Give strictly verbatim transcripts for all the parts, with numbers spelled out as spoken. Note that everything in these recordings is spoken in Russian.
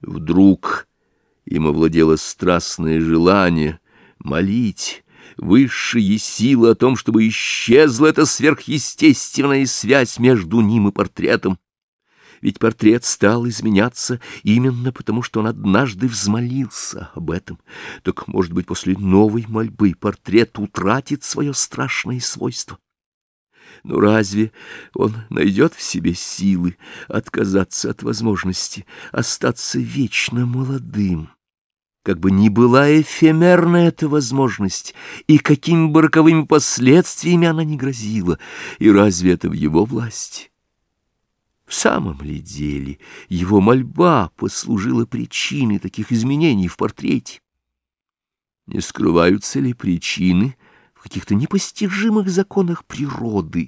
Вдруг им овладело страстное желание молить высшие силы о том, чтобы исчезла эта сверхъестественная связь между ним и портретом. Ведь портрет стал изменяться именно потому, что он однажды взмолился об этом. Так, может быть, после новой мольбы портрет утратит свое страшное свойство. Но разве он найдет в себе силы отказаться от возможности остаться вечно молодым? Как бы ни была эфемерна эта возможность, и какими бы роковыми последствиями она ни грозила, и разве это в его власти? В самом ли деле его мольба послужила причиной таких изменений в портрете? Не скрываются ли причины в каких-то непостижимых законах природы?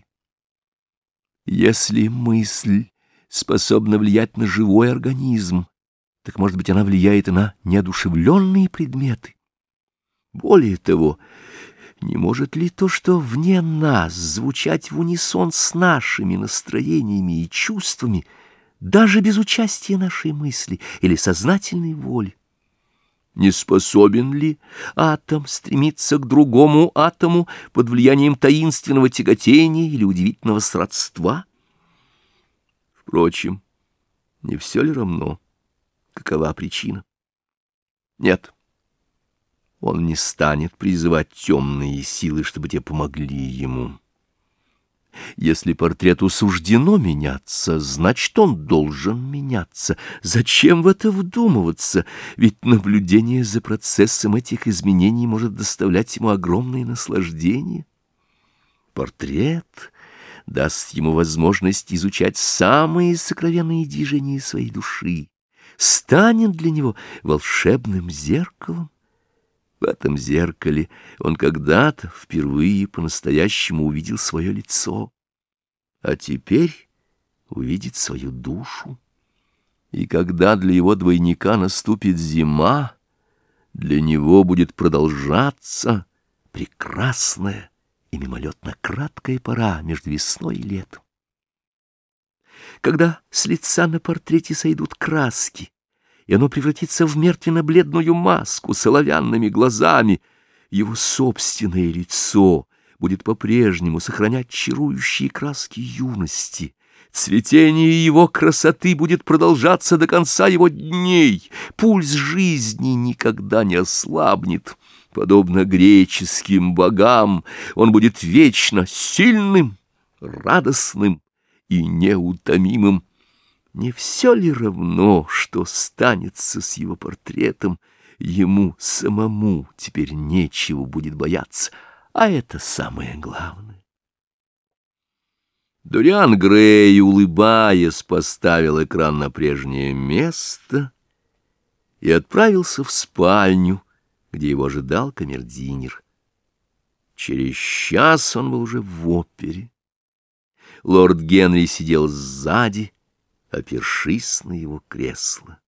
Если мысль способна влиять на живой организм, так, может быть, она влияет и на неодушевленные предметы. Более того, не может ли то, что вне нас, звучать в унисон с нашими настроениями и чувствами, даже без участия нашей мысли или сознательной воли? Не способен ли атом стремиться к другому атому под влиянием таинственного тяготения или удивительного сродства? Впрочем, не все ли равно, какова причина? Нет. Он не станет призывать темные силы, чтобы те помогли ему. Если портрету суждено меняться, значит, он должен меняться. Зачем в это вдумываться? Ведь наблюдение за процессом этих изменений может доставлять ему огромное наслаждение. Портрет даст ему возможность изучать самые сокровенные движения своей души, станет для него волшебным зеркалом. В этом зеркале он когда-то впервые по-настоящему увидел свое лицо, а теперь увидит свою душу. И когда для его двойника наступит зима, для него будет продолжаться прекрасная и мимолетно краткая пора между весной и летом. Когда с лица на портрете сойдут краски, и оно превратится в мертвенно-бледную маску с оловянными глазами, его собственное лицо будет по-прежнему сохранять чарующие краски юности. Цветение его красоты будет продолжаться до конца его дней. Пульс жизни никогда не ослабнет. Подобно греческим богам, он будет вечно сильным, радостным и неутомимым. Не все ли равно, что станется с его портретом? Ему самому теперь нечего будет бояться, а это самое главное. Дориан Грей, улыбаясь, поставил экран на прежнее место и отправился в спальню, где его ожидал камердинер. Через час он был уже в опере. Лорд Генри сидел сзади, опершись на его кресло.